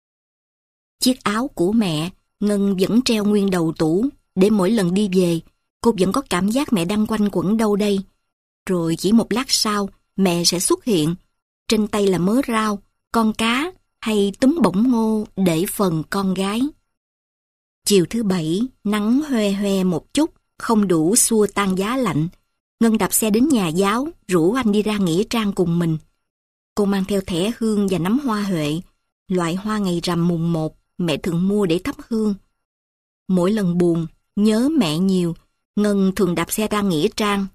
[SPEAKER 1] Chiếc áo của mẹ, Ngân vẫn treo nguyên đầu tủ, để mỗi lần đi về, cô vẫn có cảm giác mẹ đang quanh quẩn đâu đây. Rồi chỉ một lát sau, mẹ sẽ xuất hiện. Trên tay là mớ rau, con cá hay túm bổng ngô để phần con gái. Chiều thứ bảy, nắng hoe hoe một chút, không đủ xua tan giá lạnh. Ngân đạp xe đến nhà giáo, rủ anh đi ra nghĩa trang cùng mình. Cô mang theo thẻ hương và nắm hoa huệ, loại hoa ngày rằm mùng một, mẹ thường mua để thắp hương. Mỗi lần buồn, nhớ mẹ nhiều, Ngân thường đạp xe ra nghĩa trang.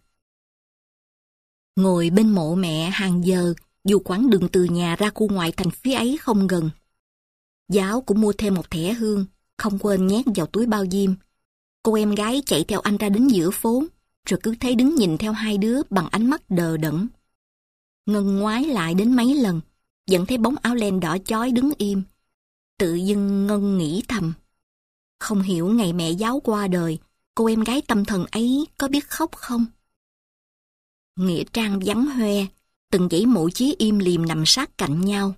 [SPEAKER 1] Ngồi bên mộ mẹ hàng giờ, dù quãng đường từ nhà ra khu ngoại thành phía ấy không gần. Giáo cũng mua thêm một thẻ hương, không quên nhét vào túi bao diêm. Cô em gái chạy theo anh ra đến giữa phố, rồi cứ thấy đứng nhìn theo hai đứa bằng ánh mắt đờ đẫn. Ngân ngoái lại đến mấy lần, vẫn thấy bóng áo len đỏ chói đứng im. Tự dưng Ngân nghĩ thầm. Không hiểu ngày mẹ Giáo qua đời, cô em gái tâm thần ấy có biết khóc không? Nghĩa trang vắng hoe, từng dãy mộ chí im lìm nằm sát cạnh nhau.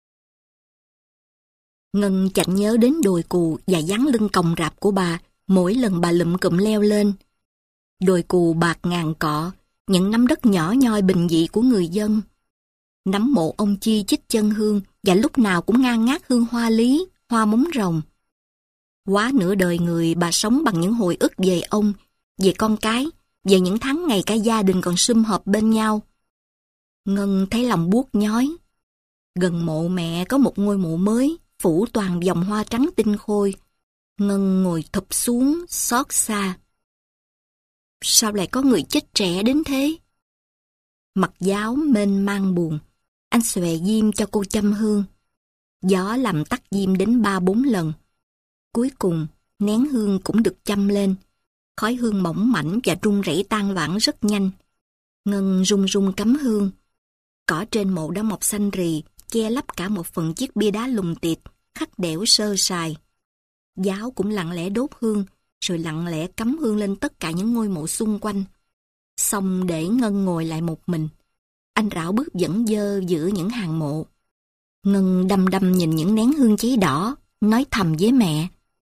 [SPEAKER 1] Ngân chạnh nhớ đến đồi cù và dáng lưng còng rạp của bà mỗi lần bà lụm cụm leo lên. Đồi cù bạc ngàn cọ, những nắm đất nhỏ nhoi bình dị của người dân. Nắm mộ ông Chi chích chân hương và lúc nào cũng ngang ngát hương hoa lý, hoa móng rồng. Quá nửa đời người bà sống bằng những hồi ức về ông, về con cái, về những tháng ngày cả gia đình còn sum họp bên nhau. Ngân thấy lòng buốt nhói. Gần mộ mẹ có một ngôi mộ mới, phủ toàn vòng hoa trắng tinh khôi. Ngân ngồi thụp xuống, xót xa. Sao lại có người chết trẻ đến thế? Mặt Giáo mênh mang buồn. Anh xòe diêm cho cô châm hương. Gió làm tắt diêm đến ba bốn lần. Cuối cùng, nén hương cũng được châm lên. Khói hương mỏng mảnh và rung rẩy tan loãng rất nhanh. Ngân run run cắm hương. Cỏ trên mộ đã mọc xanh rì, che lấp cả một phần chiếc bia đá lùng tiệt, khắc đẽo sơ sài. Giáo cũng lặng lẽ đốt hương, rồi lặng lẽ cắm hương lên tất cả những ngôi mộ xung quanh. Xong để Ngân ngồi lại một mình. Anh rảo bước dẫn dơ giữa những hàng mộ. Ngân đăm đăm nhìn những nén hương cháy đỏ, nói thầm với mẹ.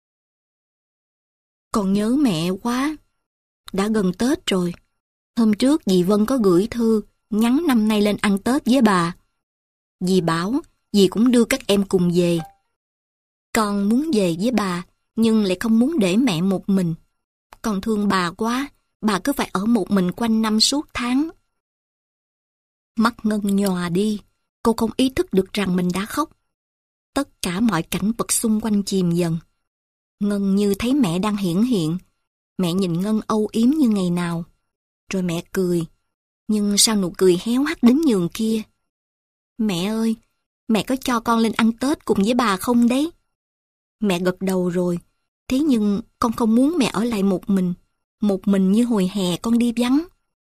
[SPEAKER 1] Con nhớ mẹ quá. Đã gần Tết rồi. Hôm trước dì Vân có gửi thư, nhắn năm nay lên ăn Tết với bà. Dì bảo, dì cũng đưa các em cùng về. Con muốn về với bà, nhưng lại không muốn để mẹ một mình. Con thương bà quá, bà cứ phải ở một mình quanh năm suốt tháng. Mắt Ngân nhòa đi, cô không ý thức được rằng mình đã khóc. Tất cả mọi cảnh vật xung quanh chìm dần. Ngân như thấy mẹ đang hiển hiện. Mẹ nhìn Ngân âu yếm như ngày nào. Rồi mẹ cười, nhưng sao nụ cười héo hắt đến nhường kia. Mẹ ơi, mẹ có cho con lên ăn Tết cùng với bà không đấy? Mẹ gật đầu rồi, thế nhưng con không muốn mẹ ở lại một mình, một mình như hồi hè con đi vắng.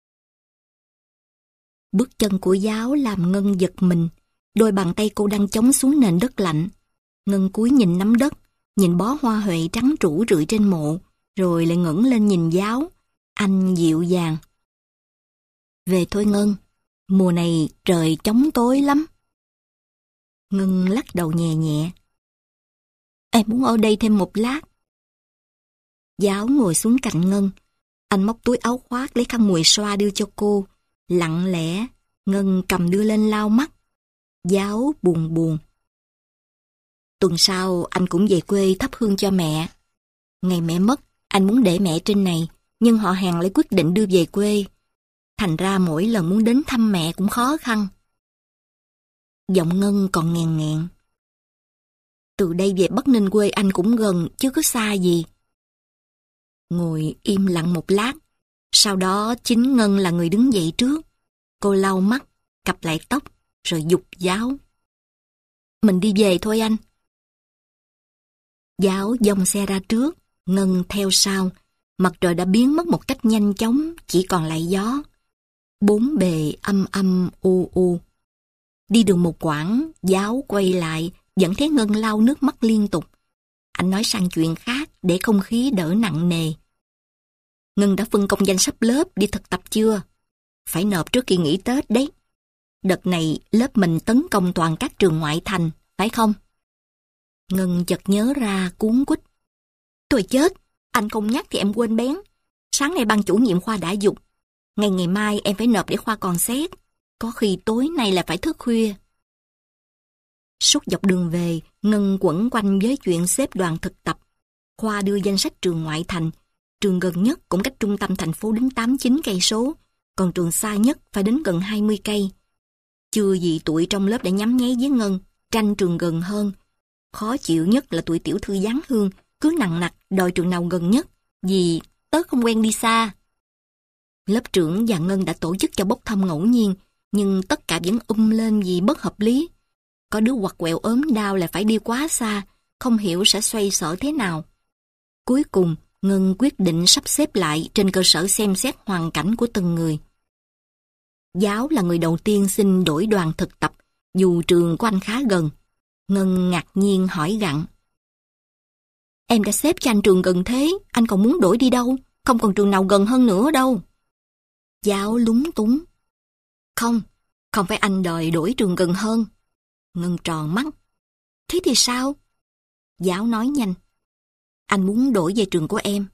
[SPEAKER 1] Bước chân của Giáo làm Ngân giật mình, đôi bàn tay cô đang chống xuống nền đất lạnh. Ngân cúi nhìn nắm đất, nhìn bó hoa huệ trắng trũ rượi trên mộ, rồi lại ngẩng lên nhìn Giáo. Anh dịu dàng. Về thôi Ngân, mùa này trời chóng tối lắm. Ngân lắc đầu nhẹ nhẹ. Em muốn ở đây thêm một lát. Giáo ngồi xuống cạnh Ngân. Anh móc túi áo khoác lấy khăn mùi xoa đưa cho cô. Lặng lẽ, Ngân cầm đưa lên lau mắt. Giáo buồn buồn. Tuần sau anh cũng về quê thắp hương cho mẹ. Ngày mẹ mất, anh muốn để mẹ trên này, nhưng họ hàng lại quyết định đưa về quê. Thành ra mỗi lần muốn đến thăm mẹ cũng khó khăn. Giọng Ngân còn nghèn nghẹn. Từ đây về Bắc Ninh quê anh cũng gần, chứ có xa gì. Ngồi im lặng một lát. Sau đó chính Ngân là người đứng dậy trước. Cô lau mắt, cặp lại tóc, rồi giục Giáo. Mình đi về thôi anh. Giáo dòng xe ra trước, Ngân theo sau. Mặt trời đã biến mất một cách nhanh chóng, chỉ còn lại gió. Bốn bề âm âm u u. Đi đường một quãng, Giáo quay lại, vẫn thấy Ngân lau nước mắt liên tục. Anh nói sang chuyện khác để không khí đỡ nặng nề. Ngân đã phân công danh sách lớp đi thực tập chưa? Phải nộp trước kỳ nghỉ Tết đấy. Đợt này lớp mình tấn công toàn các trường ngoại thành, phải không? Ngân chợt nhớ ra cuống quýt. Tôi chết, anh không nhắc thì em quên bén. Sáng nay ban chủ nhiệm khoa đã giục. Ngày ngày mai em phải nộp để khoa còn xét. Có khi tối nay là phải thức khuya. Suốt dọc đường về, Ngân quẩn quanh với chuyện xếp đoàn thực tập. Khoa đưa danh sách trường ngoại thành. Trường gần nhất cũng cách trung tâm thành phố đến tám chín cây số, còn trường xa nhất phải đến gần hai mươi cây. Chưa gì tụi trong lớp đã nhắm nháy với Ngân, tranh trường gần hơn. Khó chịu nhất là tụi tiểu thư Giáng Hương cứ nằng nặc đòi trường nào gần nhất, vì tớ không quen đi xa. Lớp trưởng và Ngân đã tổ chức cho bốc thăm ngẫu nhiên, nhưng tất cả vẫn um lên vì bất hợp lý. Có đứa quặt quẹo ốm đau lại phải đi quá xa, không hiểu sẽ xoay sở thế nào. Cuối cùng, Ngân quyết định sắp xếp lại trên cơ sở xem xét hoàn cảnh của từng người. Giáo là người đầu tiên xin đổi đoàn thực tập, dù trường của anh khá gần. Ngân ngạc nhiên hỏi gặng. Em đã xếp cho anh trường gần thế, anh còn muốn đổi đi đâu? Không còn trường nào gần hơn nữa đâu. Giáo lúng túng. Không, không phải anh đòi đổi trường gần hơn. Ngân tròn mắt. Thế thì sao? Giáo nói nhanh. Anh muốn đổi về trường của em.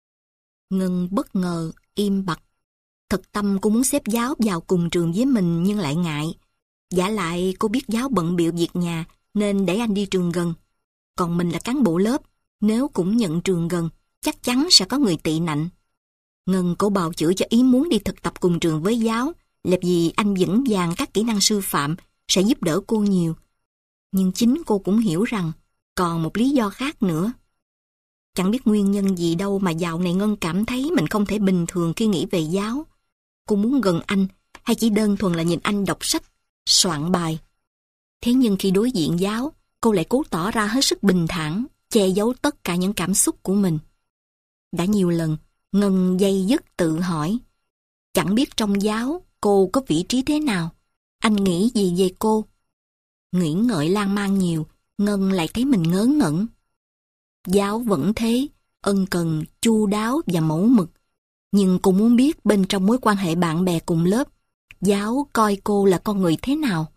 [SPEAKER 1] Ngân bất ngờ, im bặt. Thật tâm cô muốn xếp Giáo vào cùng trường với mình nhưng lại ngại. Vả lại cô biết Giáo bận bịu việc nhà nên để anh đi trường gần. Còn mình là cán bộ lớp, nếu cũng nhận trường gần, chắc chắn sẽ có người tị nạnh. Ngân cố bào chữa cho ý muốn đi thực tập cùng trường với Giáo là vì anh vững vàng các kỹ năng sư phạm sẽ giúp đỡ cô nhiều. Nhưng chính cô cũng hiểu rằng còn một lý do khác nữa. Chẳng biết nguyên nhân gì đâu mà dạo này Ngân cảm thấy mình không thể bình thường khi nghĩ về Giáo. Cô muốn gần anh hay chỉ đơn thuần là nhìn anh đọc sách, soạn bài. Thế nhưng khi đối diện Giáo, cô lại cố tỏ ra hết sức bình thản, che giấu tất cả những cảm xúc của mình. Đã nhiều lần, Ngân day dứt tự hỏi. Chẳng biết trong Giáo, cô có vị trí thế nào? Anh nghĩ gì về cô? Nghĩ ngợi lan man nhiều, Ngân lại thấy mình ngớ ngẩn. Giáo vẫn thế, ân cần, chu đáo và mẫu mực. Nhưng cô muốn biết bên trong mối quan hệ bạn bè cùng lớp, Giáo coi cô là con người thế nào?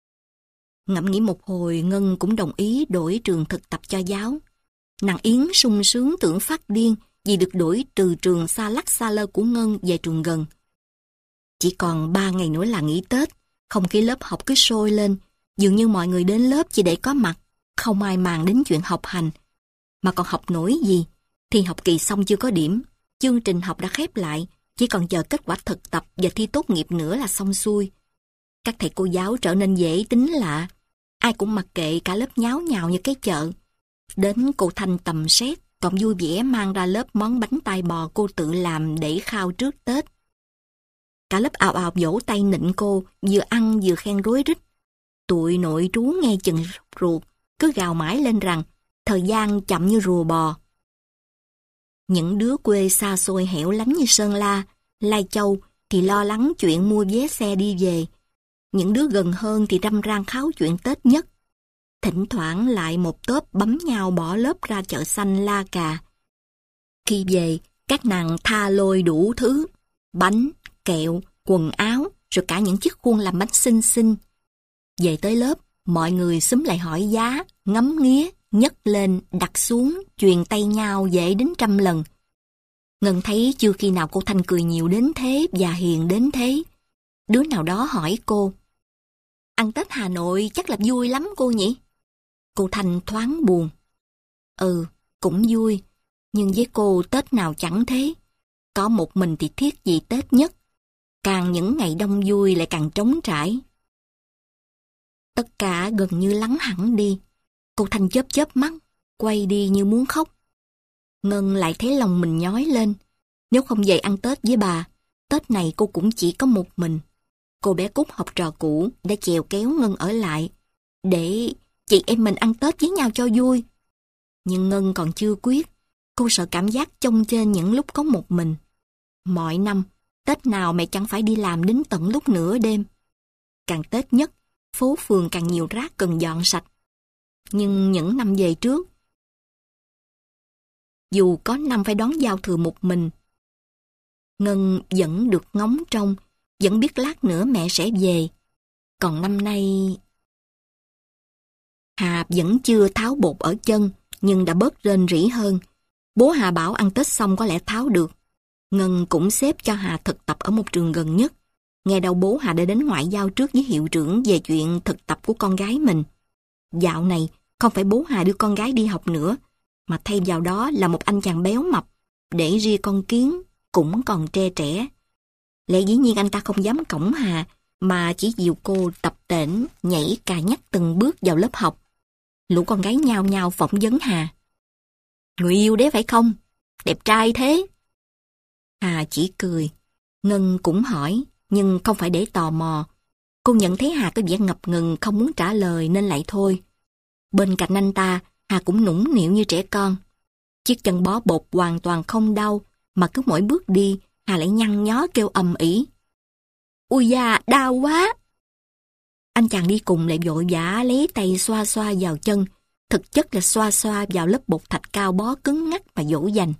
[SPEAKER 1] Ngẫm nghĩ một hồi, Ngân cũng đồng ý đổi trường thực tập cho Giáo. Nàng Yến sung sướng tưởng phát điên vì được đổi từ trường xa lắc xa lơ của Ngân về trường gần. Chỉ còn ba ngày nữa là nghỉ Tết, không khí lớp học cứ sôi lên, dường như mọi người đến lớp chỉ để có mặt, không ai màng đến chuyện học hành. Mà còn học nổi gì, thì học kỳ xong chưa có điểm, chương trình học đã khép lại, chỉ còn chờ kết quả thực tập và thi tốt nghiệp nữa là xong xuôi. Các thầy cô giáo trở nên dễ tính lạ, ai cũng mặc kệ, cả lớp nháo nhào như cái chợ. Đến cô Thanh tầm xét, còn vui vẻ mang ra lớp món bánh tai bò cô tự làm để khao trước Tết. Cả lớp ào ào vỗ tay nịnh cô, vừa ăn vừa khen rối rít. Tụi nội trú nghe chừng ruột, cứ gào mãi lên rằng thời gian chậm như rùa bò. Những đứa quê xa xôi hẻo lánh như Sơn La, Lai Châu thì lo lắng chuyện mua vé xe đi về. Những đứa gần hơn thì râm ran kháo chuyện Tết nhất. Thỉnh thoảng lại một tốp bấm nhau bỏ lớp ra chợ xanh La Cà. Khi về, các nàng tha lôi đủ thứ, bánh, kẹo, quần áo, rồi cả những chiếc khuôn làm bánh xinh xinh. Về tới lớp, mọi người xúm lại hỏi giá, ngắm nghía, nhấc lên, đặt xuống, chuyền tay nhau dễ đến trăm lần. Ngân thấy chưa khi nào cô Thanh cười nhiều đến thế và hiền đến thế. Đứa nào đó hỏi cô, ăn Tết Hà Nội chắc là vui lắm cô nhỉ? Cô Thanh thoáng buồn. Ừ, cũng vui, nhưng với cô Tết nào chẳng thế. Có một mình thì thiết gì Tết nhất. Càng những ngày đông vui lại càng trống trải. Tất cả gần như lắng hẳn đi. Cô Thanh chớp chớp mắt, quay đi như muốn khóc. Ngân lại thấy lòng mình nhói lên. Nếu không về ăn Tết với bà, Tết này cô cũng chỉ có một mình. Cô bé Cúc học trò cũ đã chèo kéo Ngân ở lại, để chị em mình ăn Tết với nhau cho vui. Nhưng Ngân còn chưa quyết. Cô sợ cảm giác chông trên những lúc có một mình. Mọi năm, Tết nào mẹ chẳng phải đi làm đến tận lúc nửa đêm. Càng Tết nhất, phố phường càng nhiều rác cần dọn sạch. Nhưng những năm về trước, dù có năm phải đón giao thừa một mình, Ngân vẫn được ngóng trông, vẫn biết lát nữa mẹ sẽ về. Còn năm nay... Hà vẫn chưa tháo bột ở chân, nhưng đã bớt rên rỉ hơn. Bố Hà bảo ăn Tết xong có lẽ tháo được. Ngân cũng xếp cho Hà thực tập ở một trường gần nhất. Nghe đâu bố Hà đã đến ngoại giao trước với hiệu trưởng về chuyện thực tập của con gái mình. Dạo này, không phải bố Hà đưa con gái đi học nữa, mà thay vào đó là một anh chàng béo mập, để ria con kiến, cũng còn tre trẻ. Lẽ dĩ nhiên anh ta không dám cõng Hà, mà chỉ dìu cô tập tễnh, nhảy cà nhắc từng bước vào lớp học. Lũ con gái nhao nhao phỏng vấn Hà. Người yêu đấy phải không? Đẹp trai thế. Hà chỉ cười. Ngân cũng hỏi, nhưng không phải để tò mò. Cô nhận thấy Hà có vẻ ngập ngừng không muốn trả lời nên lại thôi. Bên cạnh anh ta, Hà cũng nũng nịu như trẻ con. Chiếc chân bó bột hoàn toàn không đau, mà cứ mỗi bước đi, Hà lại nhăn nhó kêu ầm ĩ. Ui da, đau quá! Anh chàng đi cùng lại vội vã lấy tay xoa xoa vào chân, thực chất là xoa xoa vào lớp bột thạch cao bó cứng ngắc mà dỗ dành.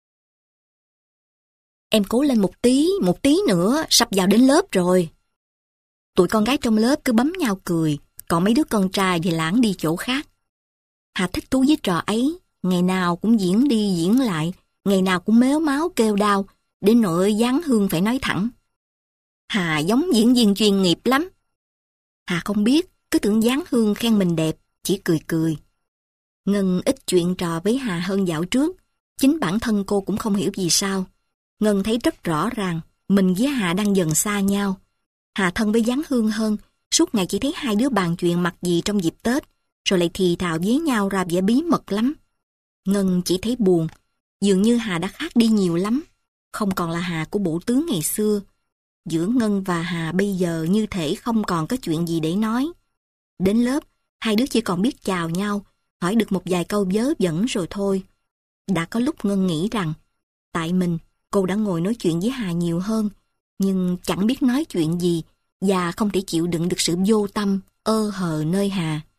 [SPEAKER 1] Em cố lên một tí, một tí nữa, sắp vào đến lớp rồi. Tụi con gái trong lớp cứ bấm nhau cười, còn mấy đứa con trai thì lảng đi chỗ khác. Hà thích thú với trò ấy, ngày nào cũng diễn đi diễn lại, ngày nào cũng mếu máo kêu đau, đến nỗi Giáng Hương phải nói thẳng. Hà giống diễn viên chuyên nghiệp lắm. Hà không biết, cứ tưởng Giáng Hương khen mình đẹp, chỉ cười cười. Ngân ít chuyện trò với Hà hơn dạo trước, chính bản thân cô cũng không hiểu vì sao. Ngân thấy rất rõ ràng, mình với Hà đang dần xa nhau. Hà thân với Giáng Hương hơn, suốt ngày chỉ thấy hai đứa bàn chuyện mặc gì trong dịp Tết, rồi lại thì thào với nhau ra vẻ bí mật lắm. Ngân chỉ thấy buồn, dường như Hà đã khác đi nhiều lắm, không còn là Hà của bộ tướng ngày xưa. Giữa Ngân và Hà bây giờ như thể không còn có chuyện gì để nói. Đến lớp, hai đứa chỉ còn biết chào nhau, hỏi được một vài câu vớ vẩn rồi thôi. Đã có lúc Ngân nghĩ rằng, tại mình, cô đã ngồi nói chuyện với Hà nhiều hơn, nhưng chẳng biết nói chuyện gì và không thể chịu đựng được sự vô tâm, ơ hờ nơi Hà.